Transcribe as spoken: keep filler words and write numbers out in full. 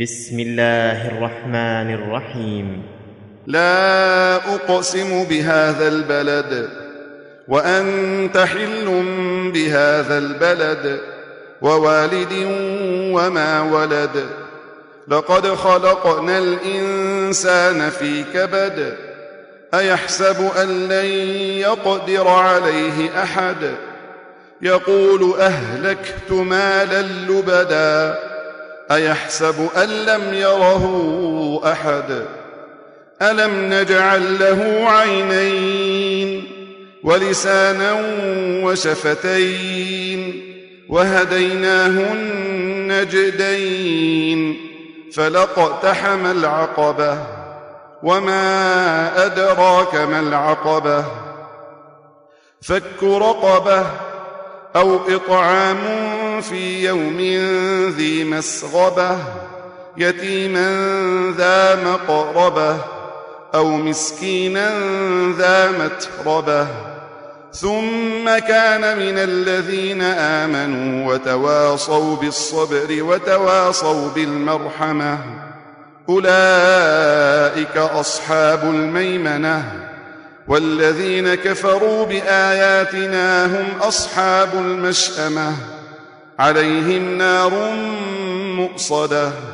بسم الله الرحمن الرحيم. لا أقسم بهذا البلد وأنت حل بهذا البلد ووالد وما ولد. لقد خلقنا الإنسان في كبد. أيحسب أن لن يقدر عليه أحد. يقول أهلكت مالا لبدا. أيحسب أن لم يره أحد. ألم نجعل له عينين ولسانا وشفتين وهديناه النجدين فلاقتحم العقبة وما أدراك ما العقبة. فك رقبة أو إطعام في يوم ذي مسغبة يتيما ذا مقربة أو مسكينا ذا متربة ثم كان من الذين آمنوا وتواصوا بالصبر وتواصوا بالمرحمة أولئك أصحاب الميمنة. والذين كفروا بآياتنا هم أصحاب المشأمة عليهم نار مؤصدة.